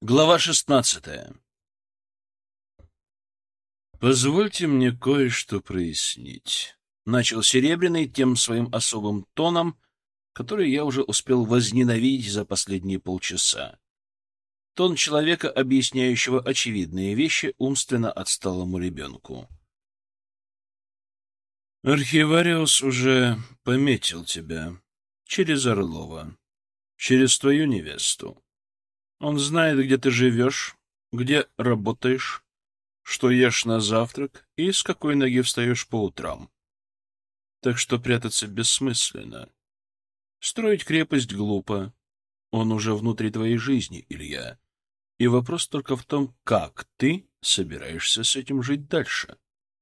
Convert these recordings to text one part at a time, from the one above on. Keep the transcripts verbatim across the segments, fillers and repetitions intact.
Глава шестнадцатая. «Позвольте мне кое-что прояснить», — начал Серебряный тем своим особым тоном, который я уже успел возненавидеть за последние полчаса. Тон человека, объясняющего очевидные вещи умственно отсталому ребенку. «Архивариус уже пометил тебя через Орлова, через твою невесту. Он знает, где ты живешь, где работаешь, что ешь на завтрак и с какой ноги встаешь по утрам. Так что прятаться бессмысленно. Строить крепость глупо. Он уже внутри твоей жизни, Илья. И вопрос только в том, как ты собираешься с этим жить дальше».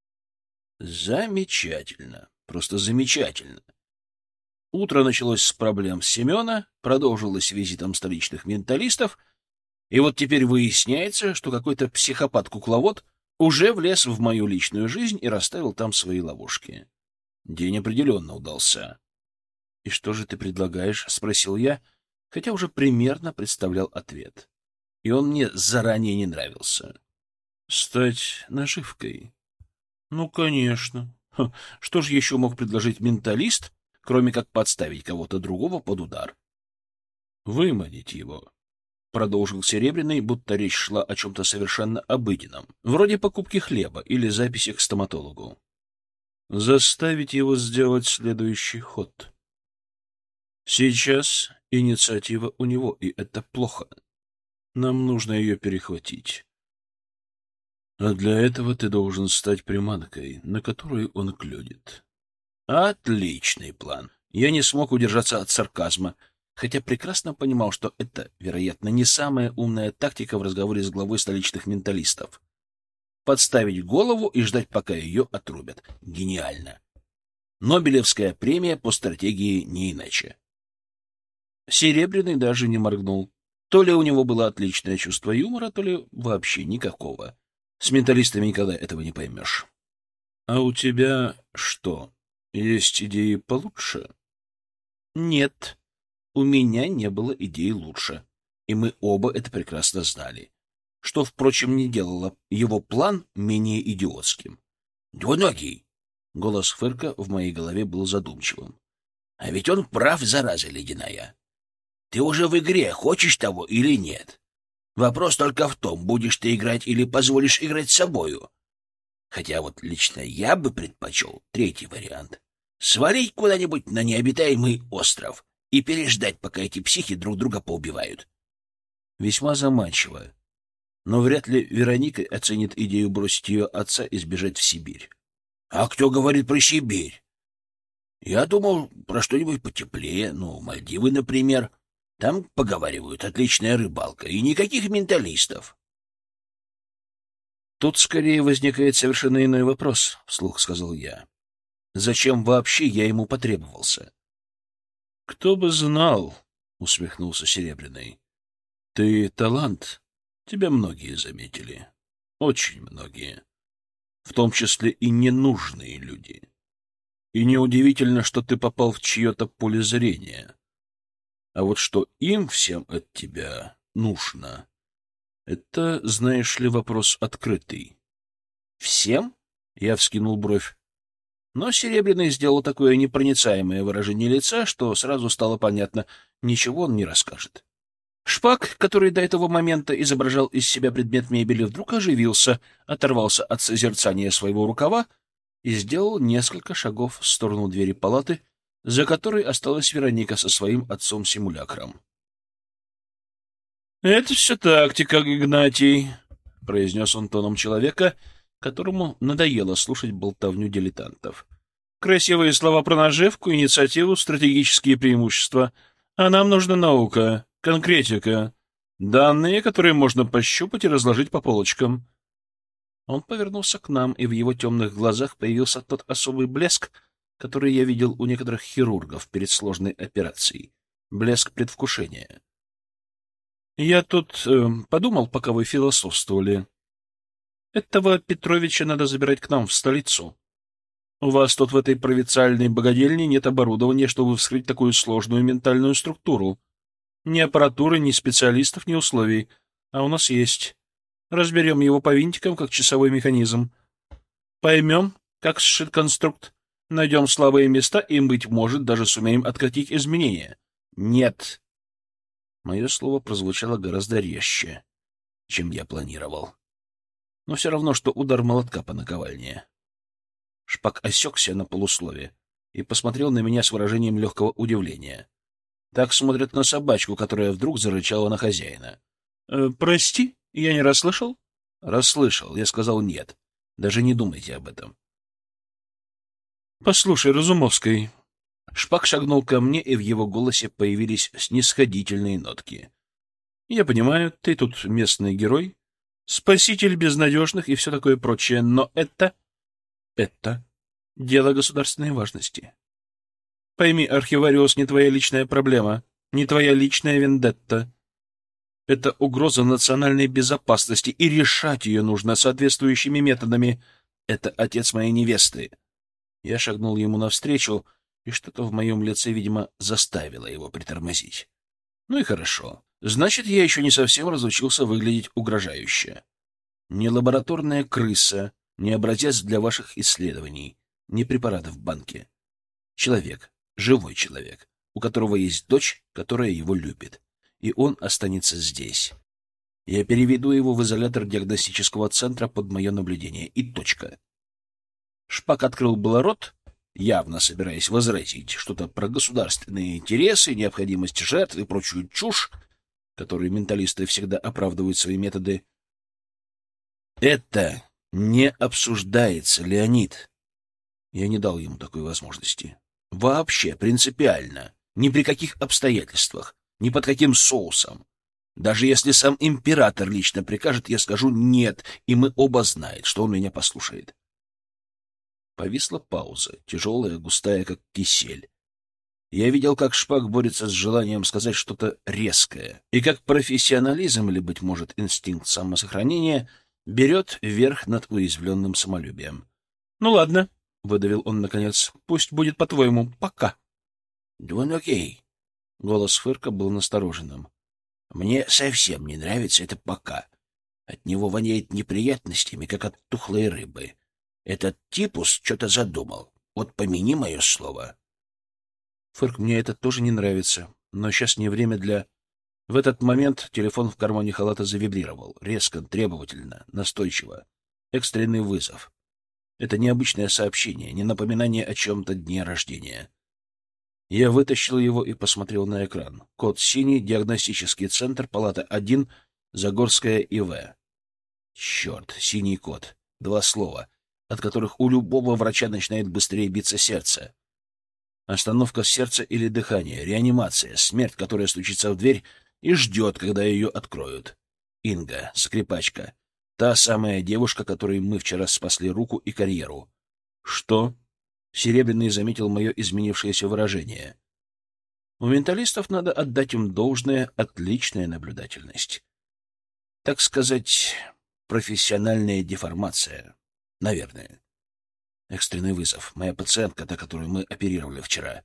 Замечательно. Просто замечательно. Утро началось с проблем Семена, продолжилось визитом столичных менталистов, и вот теперь выясняется, что какой-то психопат-кукловод уже влез в мою личную жизнь и расставил там свои ловушки. День определенно удался. — И что же ты предлагаешь? — спросил я, хотя уже примерно представлял ответ. И он мне заранее не нравился. — Стать наживкой. — Ну, конечно. Ха, что же еще мог предложить менталист, кроме как подставить кого-то другого под удар? — Выманить его. — продолжил Серебряный, будто речь шла о чем-то совершенно обыденном, вроде покупки хлеба или записи к стоматологу. Заставить его сделать следующий ход. Сейчас инициатива у него, и это плохо. Нам нужно ее перехватить. А для этого ты должен стать приманкой, на которую он клюнет. Отличный план. Я не смог удержаться от сарказма, хотя прекрасно понимал, что это, вероятно, не самая умная тактика в разговоре с главой столичных менталистов. Подставить голову и ждать, пока ее отрубят. Гениально. Нобелевская премия по стратегии не иначе. Серебряный даже не моргнул. То ли у него было отличное чувство юмора, то ли вообще никакого. С менталистами никогда этого не поймешь. — А у тебя что, есть идеи получше? — Нет. У меня не было идей лучше, и мы оба это прекрасно знали, что, впрочем, не делало его план менее идиотским. «Двуногий!» — голос Фырка в моей голове был задумчивым. «А ведь он прав, зараза ледяная. Ты уже в игре, хочешь того или нет? Вопрос только в том, будешь ты играть или позволишь играть с собою. Хотя вот лично я бы предпочел третий вариант. Свалить куда-нибудь на необитаемый остров и переждать, пока эти психи друг друга поубивают». Весьма заманчиво. Но вряд ли Вероника оценит идею бросить ее отца и сбежать в Сибирь. — А кто говорит про Сибирь? Я думал про что-нибудь потеплее, ну, Мальдивы, например. Там, поговаривают, отличная рыбалка и никаких менталистов. Тут скорее возникает совершенно иной вопрос, — вслух сказал я. Зачем вообще я ему потребовался? — Кто бы знал, — усмехнулся Серебряный. — Ты талант. Тебя многие заметили. Очень многие. В том числе и ненужные люди. И неудивительно, что ты попал в чье-то поле зрения. А вот что им всем от тебя нужно, это, знаешь ли, вопрос открытый. Всем? Я вскинул бровь. Но Серебряный сделал такое непроницаемое выражение лица, что сразу стало понятно, ничего он не расскажет. Шпак, который до этого момента изображал из себя предмет мебели, вдруг оживился, оторвался от созерцания своего рукава и сделал несколько шагов в сторону двери палаты, за которой осталась Вероника со своим отцом-симулякром. — Это все тактика, Игнатий, — произнес он тоном человека, которому надоело слушать болтовню дилетантов. — Красивые слова про наживку, инициативу, стратегические преимущества. А нам нужна наука. Конкретика. Данные, которые можно пощупать и разложить по полочкам. Он повернулся к нам, и в его темных глазах появился тот особый блеск, который я видел у некоторых хирургов перед сложной операцией. Блеск предвкушения. Я тут э, подумал, пока вы философствовали. Этого Петровича надо забирать к нам в столицу. У вас тут в этой провинциальной богадельне нет оборудования, чтобы вскрыть такую сложную ментальную структуру. Ни аппаратуры, ни специалистов, ни условий. А у нас есть. Разберем его по винтикам, как часовой механизм. Поймем, как сшит конструкт. Найдем слабые места и, быть может, даже сумеем откатить изменения. Нет. Мое слово прозвучало гораздо резче, чем я планировал. Но все равно, что удар молотка по наковальне. Шпак осекся на полуслове и посмотрел на меня с выражением легкого удивления. Так смотрят на собачку, которая вдруг зарычала на хозяина. «Э, «Прости, я не расслышал?» «Расслышал. Я сказал нет. Даже не думайте об этом». «Послушай, Разумовский...» Шпак шагнул ко мне, и в его голосе появились снисходительные нотки. «Я понимаю, ты тут местный герой, спаситель безнадежных и все такое прочее, но это... это дело государственной важности. Пойми, архивариус, не твоя личная проблема, не твоя личная вендетта. Это угроза национальной безопасности, и решать ее нужно соответствующими методами. Это отец моей невесты». Я шагнул ему навстречу, и что-то в моем лице, видимо, заставило его притормозить. Ну и хорошо. Значит, я еще не совсем разучился выглядеть угрожающе. Не лабораторная крыса, не образец для ваших исследований, не препараты в банке. Человек, живой человек, у которого есть дочь, которая его любит. И он останется здесь. Я переведу его в изолятор диагностического центра под мое наблюдение. И точка. Шпак открыл было рот, явно собираясь возразить что-то про государственные интересы, необходимость жертв и прочую чушь, которую менталисты всегда оправдывают свои методы. «Это не обсуждается, Леонид». Я не дал ему такой возможности. Вообще, принципиально, ни при каких обстоятельствах, ни под каким соусом. Даже если сам император лично прикажет, я скажу «нет», и мы оба знаем, что он меня послушает. Повисла пауза, тяжелая, густая, как кисель. Я видел, как Шпак борется с желанием сказать что-то резкое, и как профессионализм, или, быть может, инстинкт самосохранения, берет верх над уязвленным самолюбием. — Ну ладно, — выдавил он наконец, — пусть будет по-твоему. Пока. — Двуногий. Голос Фырка был настороженным. — Мне совсем не нравится это «пока». От него воняет неприятностями, как от тухлой рыбы. Этот типус что-то задумал. Вот помяни мое слово. Фырк, мне это тоже не нравится, но сейчас не время для... В этот момент телефон в кармане халата завибрировал. Резко, требовательно, настойчиво. Экстренный вызов. Это необычное сообщение, не напоминание о чем-то дне рождения. Я вытащил его и посмотрел на экран. Код синий, диагностический центр, палата один, Загорская ИВ. Черт, синий код. Два слова, от которых у любого врача начинает быстрее биться сердце. Остановка сердца или дыхания, реанимация, смерть, которая стучится в дверь и ждет, когда ее откроют. Инга, скрипачка, та самая девушка, которой мы вчера спасли руку и карьеру. Что? Серебряный заметил мое изменившееся выражение. У менталистов надо отдать им должное, отличная наблюдательность. Так сказать, профессиональная деформация. Наверное. Экстренный вызов. Моя пациентка, та, которую мы оперировали вчера.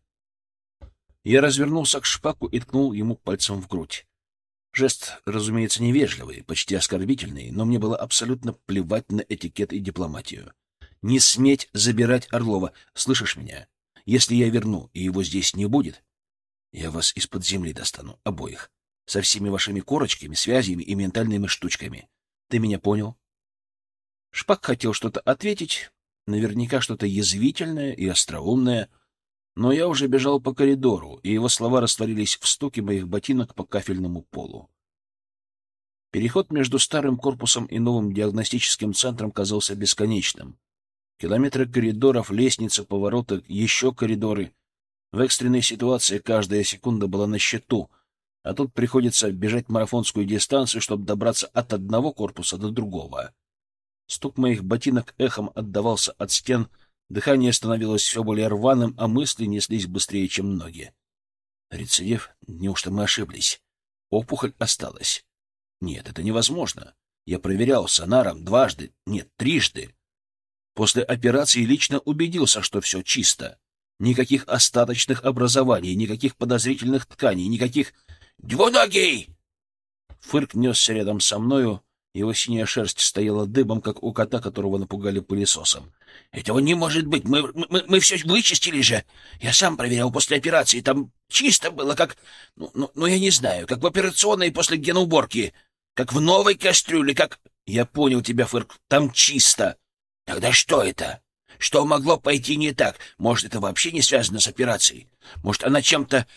Я развернулся к Шпаку и ткнул ему пальцем в грудь. Жест, разумеется, невежливый, почти оскорбительный, но мне было абсолютно плевать на этикет и дипломатию. Не сметь забирать Орлова. Слышишь меня? Если я верну, и его здесь не будет, я вас из-под земли достану, обоих, со всеми вашими корочками, связями и ментальными штучками. Ты меня понял? Шпак хотел что-то ответить, наверняка что-то язвительное и остроумное, но я уже бежал по коридору, и его слова растворились в стуке моих ботинок по кафельному полу. Переход между старым корпусом и новым диагностическим центром казался бесконечным. Километры коридоров, лестницы, повороты, еще коридоры. В экстренной ситуации каждая секунда была на счету, а тут приходится бежать марафонскую дистанцию, чтобы добраться от одного корпуса до другого. Стук моих ботинок эхом отдавался от стен, дыхание становилось все более рваным, а мысли неслись быстрее, чем ноги. Рецидив? Неужто мы ошиблись? Опухоль осталась. Нет, это невозможно. Я проверял сонаром дважды, нет, трижды. После операции лично убедился, что все чисто. Никаких остаточных образований, никаких подозрительных тканей, никаких... «Двуногий!» Фырк несся рядом со мною, его синяя шерсть стояла дыбом, как у кота, которого напугали пылесосом. — Этого не может быть! Мы, мы, мы все вычистили же! Я сам проверял после операции, там чисто было, как... Ну, ну, ну я не знаю, как в операционной после геноуборки, как в новой кастрюле, как... — Я понял тебя, Фырк, там чисто. — Тогда что это? Что могло пойти не так? Может, это вообще не связано с операцией? Может, она чем-то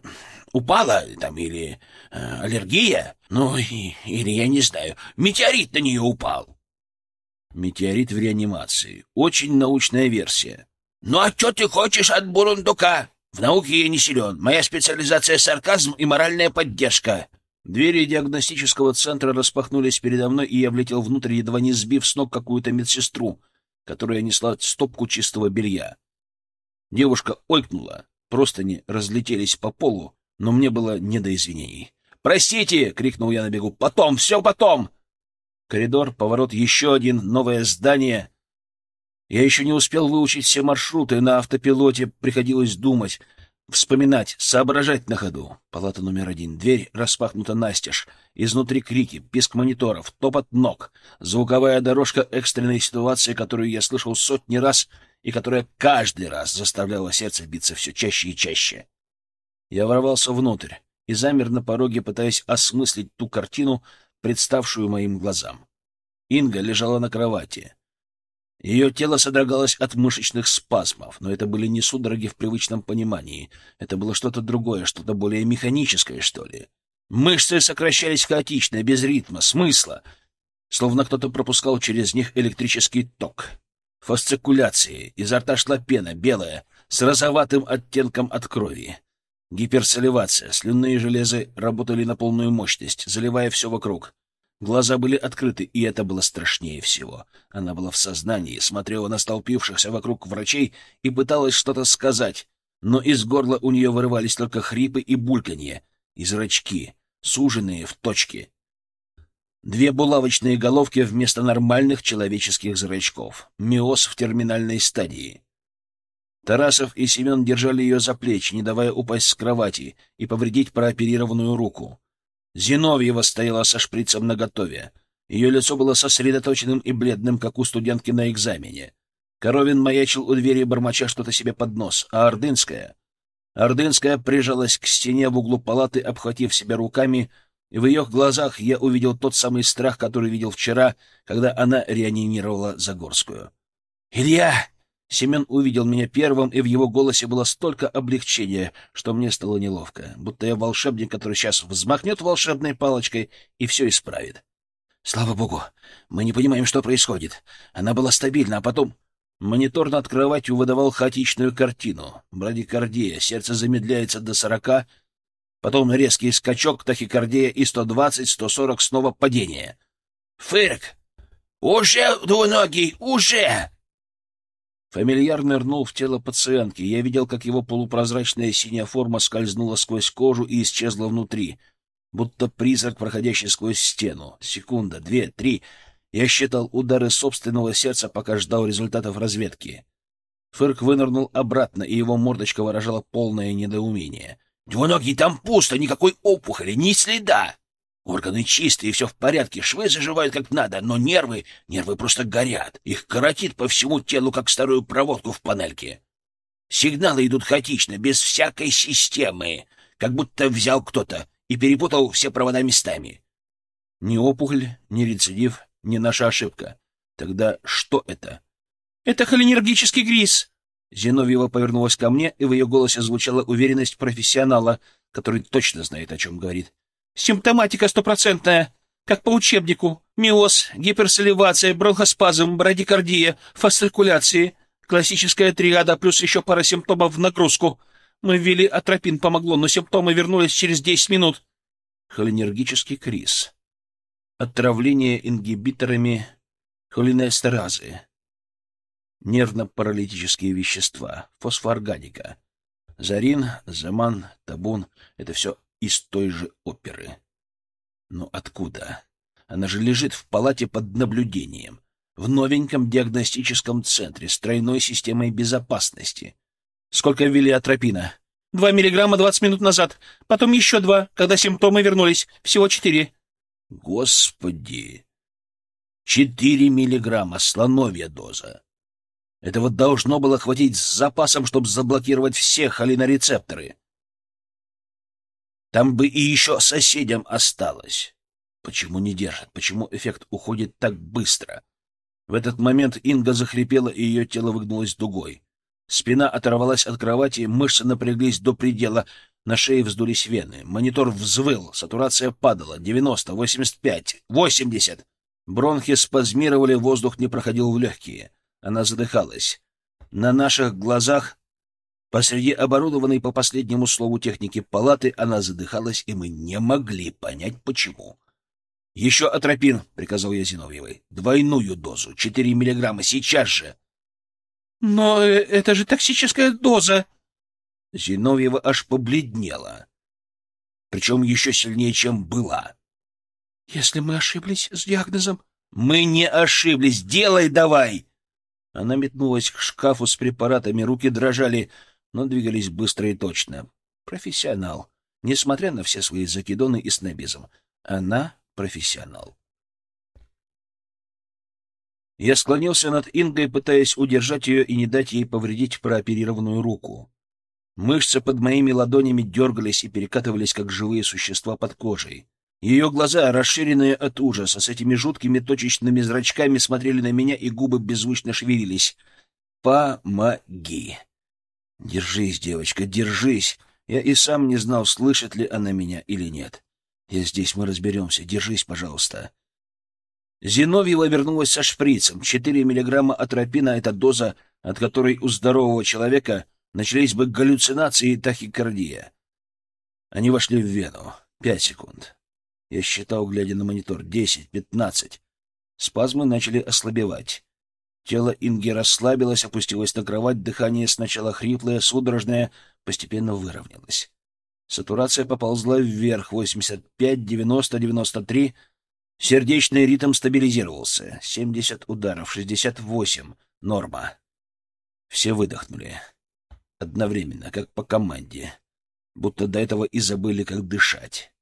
упала там или э, аллергия? Ну, и, или, я не знаю, метеорит на нее упал. Метеорит в реанимации. Очень научная версия. Ну, а что ты хочешь от бурундука? В науке я не силен. Моя специализация — сарказм и моральная поддержка. Двери диагностического центра распахнулись передо мной, и я влетел внутрь, едва не сбив с ног какую-то медсестру, которая несла стопку чистого белья. Девушка ойкнула, простыни разлетелись по полу, но мне было не до извинений. «Простите!» — крикнул я на бегу. «Потом! Все потом!» Коридор, поворот, еще один, новое здание. Я еще не успел выучить все маршруты, на автопилоте приходилось думать, вспоминать, соображать на ходу. Палата номер один. Дверь распахнута настежь. Изнутри крики, писк мониторов, топот ног. Звуковая дорожка экстренной ситуации, которую я слышал сотни раз и которая каждый раз заставляла сердце биться все чаще и чаще. Я ворвался внутрь и замер на пороге, пытаясь осмыслить ту картину, представшую моим глазам. Инга лежала на кровати. Ее тело содрогалось от мышечных спазмов, но это были не судороги в привычном понимании. Это было что-то другое, что-то более механическое, что ли. Мышцы сокращались хаотично, без ритма, смысла, словно кто-то пропускал через них электрический ток. Фасцикуляции. Изо рта шла пена, белая, с розоватым оттенком от крови. Гиперсаливация. Слюнные железы работали на полную мощность, заливая все вокруг. Глаза были открыты, и это было страшнее всего. Она была в сознании, смотрела на столпившихся вокруг врачей и пыталась что-то сказать, но из горла у нее вырывались только хрипы и бульканье, и зрачки, суженные в точки. Две булавочные головки вместо нормальных человеческих зрачков. Миоз в терминальной стадии. Тарасов и Семен держали ее за плечи, не давая упасть с кровати и повредить прооперированную руку. Зиновьева стояла со шприцем наготове. Ее лицо было сосредоточенным и бледным, как у студентки на экзамене. Коровин маячил у двери, бормоча что-то себе под нос, а Ордынская... Ордынская прижалась к стене в углу палаты, обхватив себя руками, и в ее глазах я увидел тот самый страх, который видел вчера, когда она реанимировала Загорскую. «Илья!» Семен увидел меня первым, и в его голосе было столько облегчения, что мне стало неловко, будто я волшебник, который сейчас взмахнет волшебной палочкой и все исправит. «Слава богу! Мы не понимаем, что происходит. Она была стабильна, а потом...» Монитор над кроватью выдавал хаотичную картину. Брадикардия, сердце замедляется до сорока, потом резкий скачок, тахикардия и сто двадцать, сто сорок, снова падение. «Фырк! Уже двуногий! Уже!» Фамильяр нырнул в тело пациентки. Я видел, как его полупрозрачная синяя форма скользнула сквозь кожу и исчезла внутри, будто призрак, проходящий сквозь стену. Секунда, две, три. Я считал удары собственного сердца, пока ждал результатов разведки. Фырк вынырнул обратно, и его мордочка выражала полное недоумение. «Двуногий, там пусто, никакой опухоли, ни следа! Органы чистые, все в порядке, швы заживают как надо, но нервы, нервы просто горят. Их коротит по всему телу, как старую проводку в панельке. Сигналы идут хаотично, без всякой системы, как будто взял кто-то и перепутал все провода местами. Ни опухоль, ни рецидив, ни наша ошибка. Тогда что это?» «Это холинергический гриз!» Зиновьева повернулась ко мне, и в ее голосе звучала уверенность профессионала, который точно знает, о чем говорит. «Симптоматика стопроцентная, как по учебнику. Миоз, гиперсаливация, бронхоспазм, брадикардия, фасцикуляции. Классическая триада, плюс еще пара симптомов в нагрузку. Мы ввели атропин, помогло, но симптомы вернулись через десять минут». Холинергический криз. Отравление ингибиторами холинестеразы. Нервно-паралитические вещества, фосфоорганика. Зарин, Заман, Табун — это все из той же оперы. Но откуда? Она же лежит в палате под наблюдением, в новеньком диагностическом центре с тройной системой безопасности. Сколько ввели атропина? Два миллиграмма двадцать минут назад, потом еще два, когда симптомы вернулись, всего четыре. Господи! Четыре миллиграмма, слоновья доза. Этого должно было хватить с запасом, чтобы заблокировать все холинорецепторы. Там бы и еще соседям осталось. Почему не держит? Почему эффект уходит так быстро? В этот момент Инга захрипела, и ее тело выгнулось дугой. Спина оторвалась от кровати, мышцы напряглись до предела, на шее вздулись вены. Монитор взвыл, сатурация падала. девяносто, восемьдесят пять, восемьдесят. Бронхи спазмировали, воздух не проходил в легкие. Она задыхалась. На наших глазах, посреди оборудованной по последнему слову техники палаты, она задыхалась, и мы не могли понять, почему. — Еще атропин, — приказал я Зиновьевой. — Двойную дозу, четыре миллиграмма, сейчас же. — Но это же токсическая доза! Зиновьева аж побледнела, причем еще сильнее, чем была. — Если мы ошиблись с диагнозом... — Мы не ошиблись, делай давай! Она метнулась к шкафу с препаратами, руки дрожали, но двигались быстро и точно. Профессионал, несмотря на все свои закидоны и снобизм. Она профессионал. Я склонился над Ингой, пытаясь удержать ее и не дать ей повредить прооперированную руку. Мышцы под моими ладонями дергались и перекатывались, как живые существа под кожей. Ее глаза, расширенные от ужаса, с этими жуткими точечными зрачками, смотрели на меня, и губы беззвучно шевелились. «Помоги!» «Держись, девочка, держись!» Я и сам не знал, слышит ли она меня или нет. «Я здесь, мы разберемся. Держись, пожалуйста!» Зиновьева вернулась со шприцем. Четыре миллиграмма атропина — это доза, от которой у здорового человека начались бы галлюцинации и тахикардия. Они вошли в вену. Пять секунд. Я считал, глядя на монитор. Десять, пятнадцать. Спазмы начали ослабевать. Тело Инги расслабилось, опустилось на кровать. Дыхание сначала хриплое, судорожное, постепенно выровнялось. Сатурация поползла вверх. восемьдесят пять, девяносто, девяносто три. Сердечный ритм стабилизировался. семьдесят ударов, шестьдесят восемь. Норма. Все выдохнули. Одновременно, как по команде. Будто до этого и забыли, как дышать.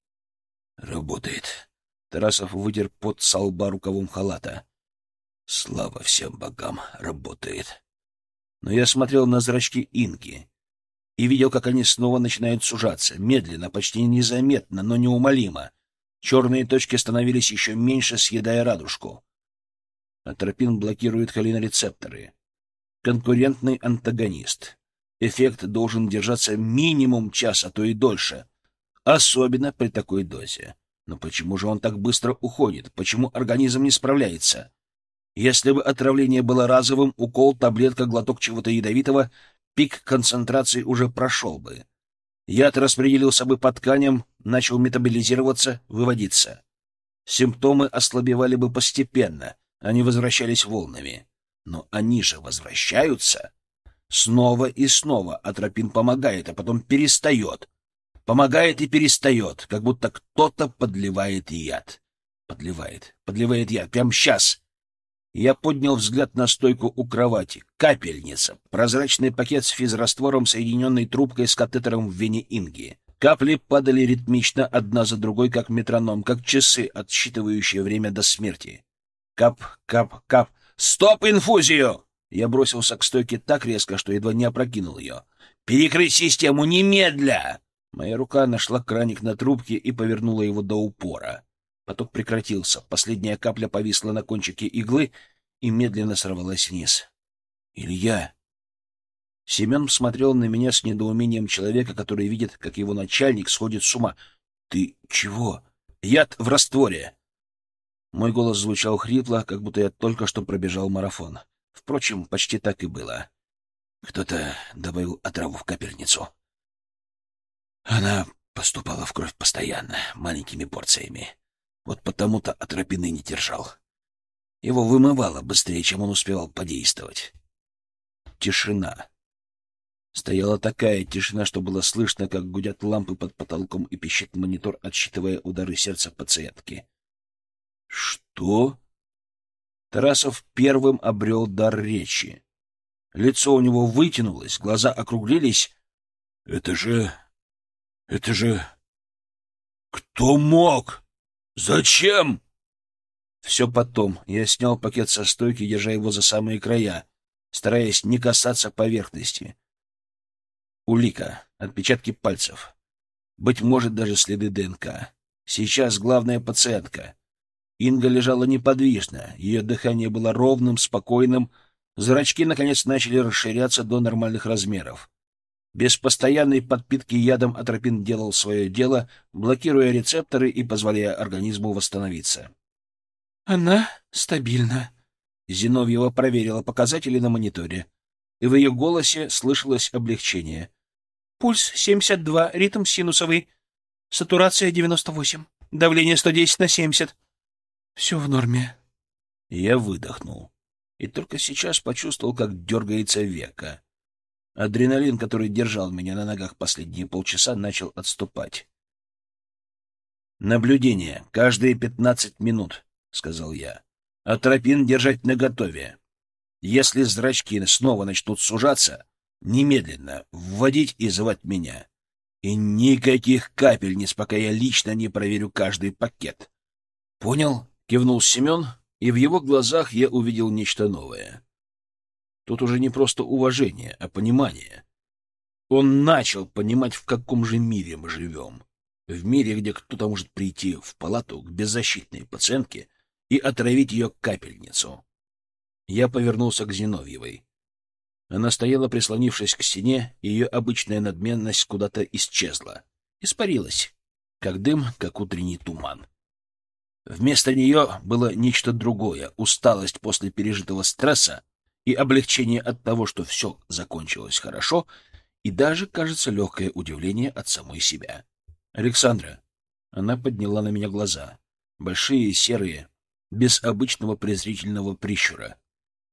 Работает. Тарасов вытер пот со лба рукавом халата. Слава всем богам, работает. Но я смотрел на зрачки Инги и видел, как они снова начинают сужаться. Медленно, почти незаметно, но неумолимо. Черные точки становились еще меньше, съедая радужку. Атропин блокирует холинорецепторы. Конкурентный антагонист. Эффект должен держаться минимум час, а то и дольше. Особенно при такой дозе. Но почему же он так быстро уходит? Почему организм не справляется? Если бы отравление было разовым, укол, таблетка, глоток чего-то ядовитого, пик концентрации уже прошел бы. Яд распределился бы по тканям, начал метаболизироваться, выводиться. Симптомы ослабевали бы постепенно, они возвращались волнами. Но они же возвращаются. Снова и снова атропин помогает, а потом перестает. Помогает и перестает, как будто кто-то подливает яд. Подливает, подливает яд. Прямо сейчас. Я поднял взгляд на стойку у кровати. Капельница. Прозрачный пакет с физраствором, соединенный трубкой с катетером в вене Инги. Капли падали ритмично одна за другой, как метроном, как часы, отсчитывающие время до смерти. Кап, кап, кап. «Стоп инфузию!» Я бросился к стойке так резко, что едва не опрокинул ее. «Перекрыть систему немедля!» Моя рука нашла краник на трубке и повернула его до упора. Поток прекратился. Последняя капля повисла на кончике иглы и медленно сорвалась вниз. «Илья!» Семен смотрел на меня с недоумением человека, который видит, как его начальник сходит с ума. «Ты чего?» «Яд в растворе!» Мой голос звучал хрипло, как будто я только что пробежал марафон. Впрочем, почти так и было. Кто-то добавил отраву в капельницу. Она поступала в кровь постоянно, маленькими порциями. Вот потому-то атропин и не держал. Его вымывало быстрее, чем он успевал подействовать. Тишина. Стояла такая тишина, что было слышно, как гудят лампы под потолком и пищит монитор, отсчитывая удары сердца пациентки. «Что?» Тарасов первым обрел дар речи. Лицо у него вытянулось, глаза округлились. «Это же... это же... кто мог? «Зачем?» Все потом. Я снял пакет со стойки, держа его за самые края, стараясь не касаться поверхности. Улика, отпечатки пальцев. Быть может, даже следы ДНК. Сейчас главная пациентка. Инга лежала неподвижно, ее дыхание было ровным, спокойным, зрачки, наконец, начали расширяться до нормальных размеров. Без постоянной подпитки ядом атропин делал свое дело, блокируя рецепторы и позволяя организму восстановиться. «Она стабильна», — Зиновьева проверила показатели на мониторе, и в ее голосе слышалось облегчение. «Пульс семьдесят два, ритм синусовый, сатурация девяносто восемь, давление сто десять на семьдесят. Все в норме». Я выдохнул и только сейчас почувствовал, как дергается века. Адреналин, который держал меня на ногах последние полчаса, начал отступать. «Наблюдение каждые пятнадцать минут», — сказал я. «Атропин держать наготове. Если зрачки снова начнут сужаться, немедленно вводить и звать меня. И никаких капельниц, пока я лично не проверю каждый пакет». «Понял?» — кивнул Семен, и в его глазах я увидел нечто новое. Тут уже не просто уважение, а понимание. Он начал понимать, в каком же мире мы живем. В мире, где кто-то может прийти в палату к беззащитной пациентке и отравить ее капельницу. Я повернулся к Зиновьевой. Она стояла, прислонившись к стене, и ее обычная надменность куда-то исчезла. Испарилась, как дым, как утренний туман. Вместо нее было нечто другое — усталость после пережитого стресса и облегчение от того, что все закончилось хорошо, и даже, кажется, легкое удивление от самой себя. «Александра!» Она подняла на меня глаза, большие, серые, без обычного презрительного прищура.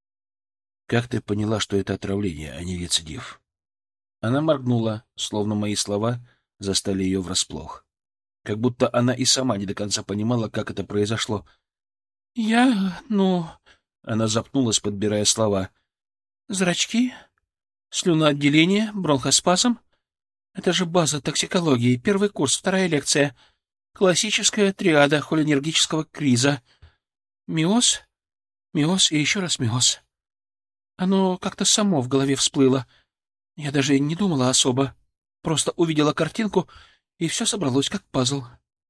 «Как ты поняла, что это отравление, а не рецидив?» Она моргнула, словно мои слова застали ее врасплох. Как будто она и сама не до конца понимала, как это произошло. «Я... ну...» Она запнулась, подбирая слова. «Зрачки? Слюноотделение? Бронхоспазм? Это же база токсикологии. Первый курс, вторая лекция. Классическая триада холинергического криза. Миоз, миоз и еще раз миоз. Оно как-то само в голове всплыло. Я даже не думала особо. Просто увидела картинку, и все собралось как пазл».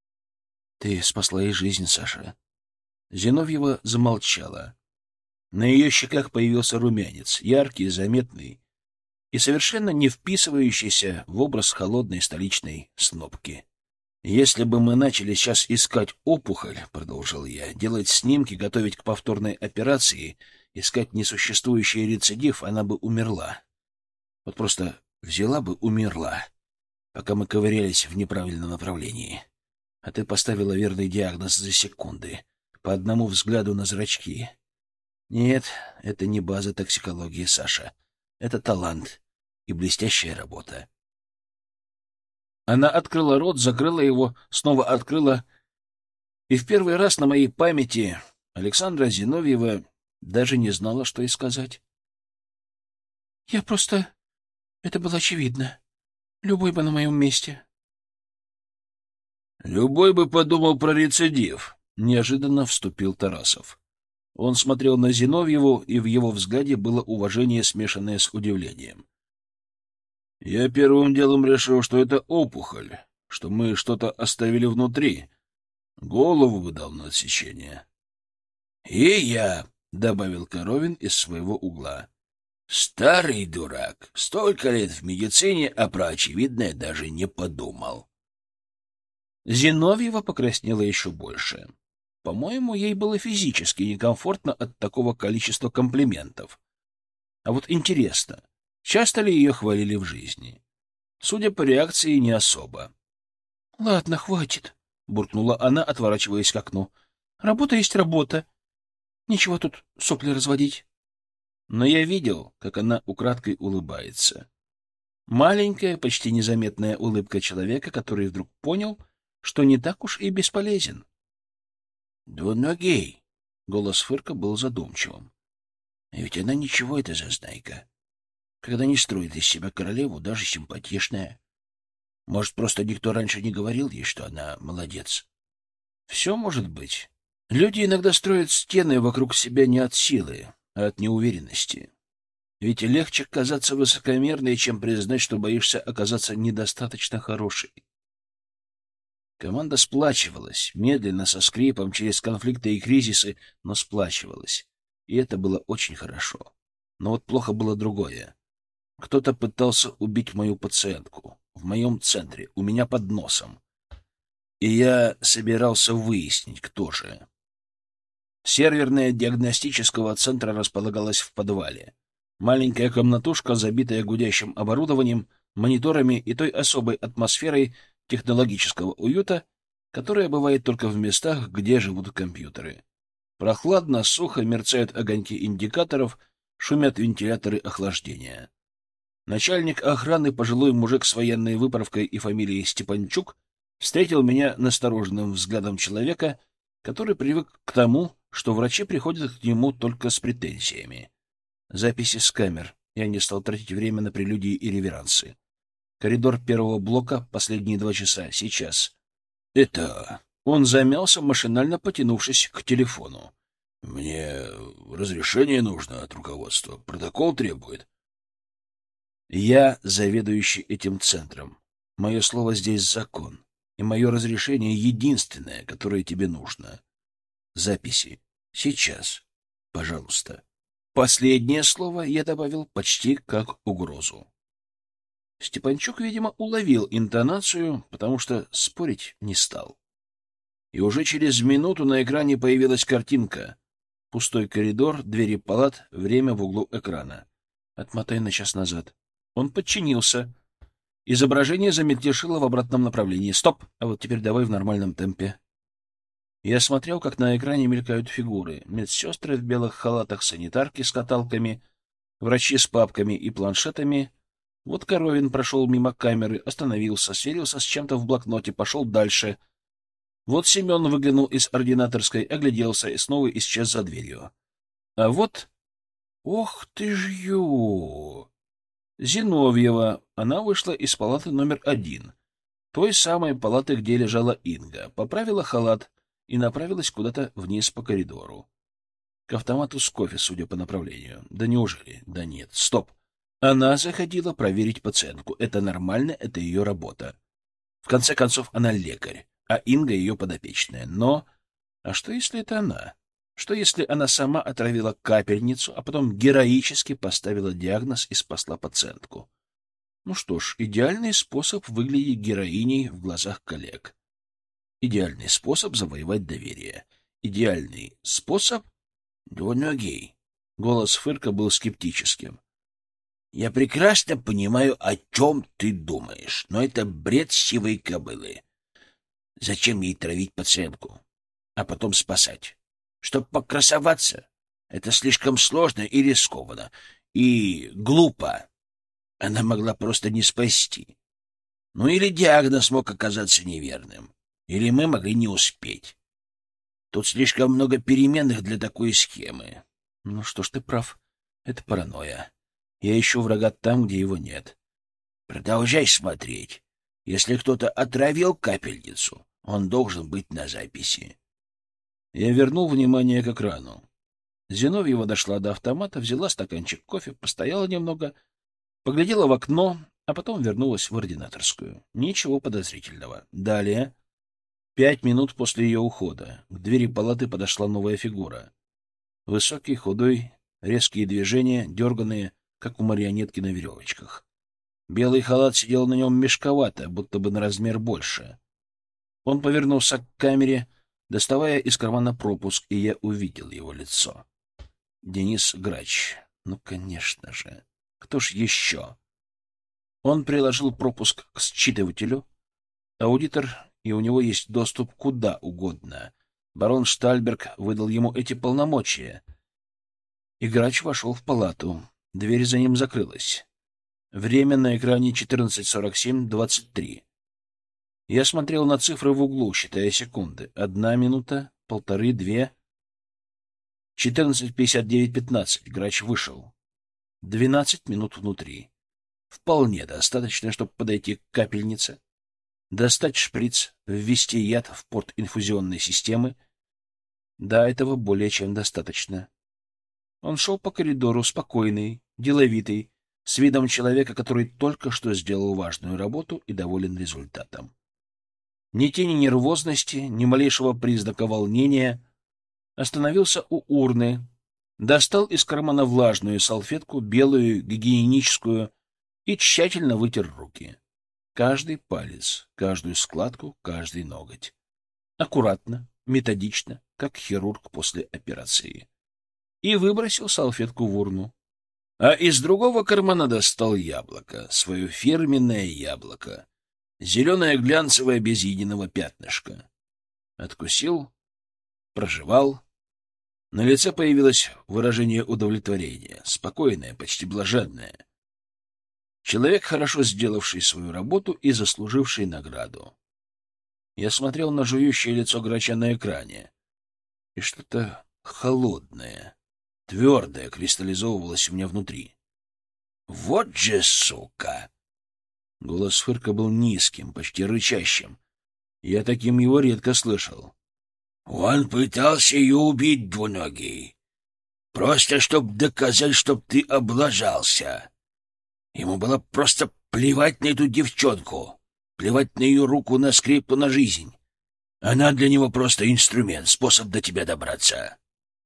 «Ты спасла ей жизнь, Саша». Зиновьева замолчала. На ее щеках появился румянец, яркий, заметный и совершенно не вписывающийся в образ холодной столичной снобки. «Если бы мы начали сейчас искать опухоль, — продолжил я, — делать снимки, готовить к повторной операции, искать несуществующий рецидив, она бы умерла. Вот просто взяла бы, умерла, пока мы ковырялись в неправильном направлении. А ты поставила верный диагноз за секунды, по одному взгляду на зрачки. Нет, это не база токсикологии, Саша. Это талант и блестящая работа». Она открыла рот, закрыла его, снова открыла. И в первый раз на моей памяти Александра Зиновьева даже не знала, что и сказать. «Я просто... это было очевидно. Любой бы на моем месте». «Любой бы подумал про рецидив», — неожиданно вступил Тарасов. Он смотрел на Зиновьеву, и в его взгляде было уважение, смешанное с удивлением. «Я первым делом решил, что это опухоль, что мы что-то оставили внутри. Голову бы дал на отсечение». «И я», — добавил Коровин из своего угла. «Старый дурак, столько лет в медицине, а про очевидное даже не подумал». Зиновьева покраснела еще больше. По-моему, ей было физически некомфортно от такого количества комплиментов. А вот интересно, часто ли ее хвалили в жизни? Судя по реакции, не особо. — Ладно, хватит, — буркнула она, отворачиваясь к окну. — Работа есть работа. Нечего тут сопли разводить. Но я видел, как она украдкой улыбается. Маленькая, почти незаметная улыбка человека, который вдруг понял, что не так уж и бесполезен. «Двуногий!» — голос Фырка был задумчивым. «А ведь она ничего, это зазнайка. Когда не строит из себя королеву, даже симпатичная. Может, просто никто раньше не говорил ей, что она молодец?» Все может быть. Люди иногда строят стены вокруг себя не от силы, а от неуверенности. Ведь легче казаться высокомерной, чем признать, что боишься оказаться недостаточно хорошей. Команда сплачивалась, медленно, со скрипом, через конфликты и кризисы, но сплачивалась. И это было очень хорошо. Но вот плохо было другое. Кто-то пытался убить мою пациентку. В моем центре, у меня под носом. И я собирался выяснить, кто же. Серверная диагностического центра располагалась в подвале. Маленькая комнатушка, забитая гудящим оборудованием, мониторами и той особой атмосферой технологического уюта, которая бывает только в местах, где живут компьютеры. Прохладно, сухо, мерцают огоньки индикаторов, шумят вентиляторы охлаждения. Начальник охраны, пожилой мужик с военной выправкой и фамилией Степанчук, встретил меня настороженным взглядом человека, который привык к тому, что врачи приходят к нему только с претензиями. Записи с камер. Я не стал тратить время на прелюдии и реверансы. Коридор первого блока, последние два часа, сейчас. Это... Он замялся, машинально потянувшись к телефону. Мне разрешение нужно от руководства. Протокол требует. Я заведующий этим центром. Мое слово здесь закон. И мое разрешение единственное, которое тебе нужно. Записи. Сейчас. Пожалуйста. Последнее слово я добавил почти как угрозу. Степанчук, видимо, уловил интонацию, потому что спорить не стал. И уже через минуту на экране появилась картинка. Пустой коридор, двери палат, время в углу экрана. Отмотай на час назад. Он подчинился. Изображение замельтешило в обратном направлении. Стоп! А вот теперь давай в нормальном темпе. Я смотрел, как на экране мелькают фигуры. Медсестры в белых халатах, санитарки с каталками, врачи с папками и планшетами. Вот Коровин прошел мимо камеры, остановился, сверился с чем-то в блокноте, пошел дальше. Вот Семен выглянул из ординаторской, огляделся и снова исчез за дверью. А вот... Ох ты ж ё! Зиновьева. Она вышла из палаты номер один. Той самой палаты, где лежала Инга. Поправила халат и направилась куда-то вниз по коридору. К автомату с кофе, судя по направлению. Да неужели? Да нет. Стоп. Она заходила проверить пациентку. Это нормально, это ее работа. В конце концов, она лекарь, а Инга ее подопечная. Но... А что, если это она? Что, если она сама отравила капельницу, а потом героически поставила диагноз и спасла пациентку? Ну что ж, идеальный способ выглядеть героиней в глазах коллег. Идеальный способ завоевать доверие. Идеальный способ... Двуногий. Голос Фырка был скептическим. Я прекрасно понимаю, о чем ты думаешь, но это бред сивой кобылы. Зачем ей травить пациентку, а потом спасать? Чтоб покрасоваться? Это слишком сложно и рискованно, и глупо. Она могла просто не спасти. Ну или диагноз мог оказаться неверным, или мы могли не успеть. Тут слишком много переменных для такой схемы. Ну что ж, ты прав, это паранойя. Я ищу врага там, где его нет. Продолжай смотреть. Если кто-то отравил капельницу, он должен быть на записи. Я вернул внимание к экрану. Зиновьева дошла до автомата, взяла стаканчик кофе, постояла немного, поглядела в окно, а потом вернулась в ординаторскую. Ничего подозрительного. Далее, пять минут после ее ухода, к двери палаты подошла новая фигура. Высокий, худой, резкие движения, дерганые, как у марионетки на веревочках. Белый халат сидел на нем мешковато, будто бы на размер больше. Он повернулся к камере, доставая из кармана пропуск, и я увидел его лицо. Денис Грач. Ну, конечно же. Кто ж еще? Он приложил пропуск к считывателю. Аудитор, и у него есть доступ куда угодно. Барон Штальберг выдал ему эти полномочия. И Грач вошел в палату. Дверь за ним закрылась. Время на экране четырнадцать сорок семь двадцать три. Я смотрел на цифры в углу, считая секунды. Одна минута, полторы, две. четырнадцать пятьдесят девять пятнадцать. Грач вышел. Двенадцать минут внутри. Вполне достаточно, чтобы подойти к капельнице, достать шприц, ввести яд в порт инфузионной системы. Да, этого более чем достаточно. Он шел по коридору, спокойный, деловитый, с видом человека, который только что сделал важную работу и доволен результатом. Ни тени нервозности, ни малейшего признака волнения. Остановился у урны, достал из кармана влажную салфетку, белую, гигиеническую, и тщательно вытер руки. Каждый палец, каждую складку, каждый ноготь. Аккуратно, методично, как хирург после операции. И выбросил салфетку в урну. А из другого кармана достал яблоко, свое фирменное яблоко. Зеленое глянцевое без единого пятнышка. Откусил, прожевал. На лице появилось выражение удовлетворения, спокойное, почти блаженное. Человек, хорошо сделавший свою работу и заслуживший награду. Я смотрел на жующее лицо грача на экране, и что-то холодное, твердое кристаллизовывалось у меня внутри. «Вот же сука!» Голос Фырка был низким, почти рычащим. Я таким его редко слышал. «Он пытался ее убить, двуногий. Просто чтоб доказать, чтоб ты облажался. Ему было просто плевать на эту девчонку, плевать на ее руку, на скрипку, на жизнь. Она для него просто инструмент, способ до тебя добраться».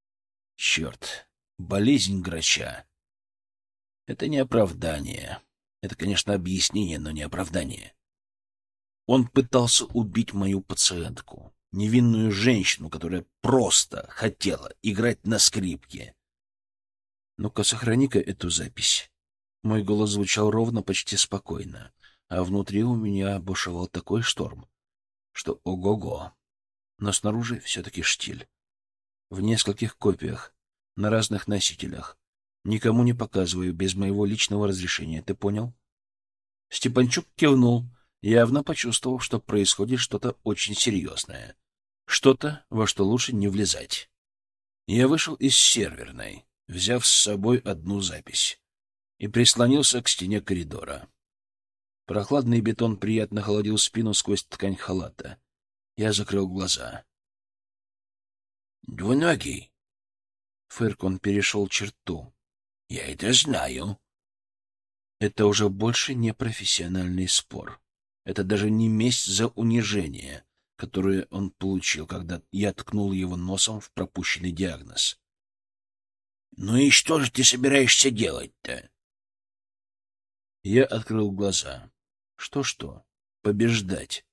Черт, болезнь грача. Это не оправдание. Это, конечно, объяснение, но не оправдание. Он пытался убить мою пациентку, невинную женщину, которая просто хотела играть на скрипке. Ну-ка, сохрани-ка эту запись. Мой голос звучал ровно, почти спокойно, а внутри у меня бушевал такой шторм, что ого-го. Но снаружи все-таки штиль. В нескольких копиях, на разных носителях. Никому не показываю, без моего личного разрешения, ты понял? Степанчук кивнул, явно почувствовав, что происходит что-то очень серьезное. Что-то, во что лучше не влезать. Я вышел из серверной, взяв с собой одну запись, и прислонился к стене коридора. Прохладный бетон приятно холодил спину сквозь ткань халата. Я закрыл глаза. «Двуногий!» Фырк, он перешел черту. «Я это знаю». Это уже больше не профессиональный спор. Это даже не месть за унижение, которое он получил, когда я ткнул его носом в пропущенный диагноз. «Ну и что же ты собираешься делать-то?» Я открыл глаза. Что-что? Побеждать.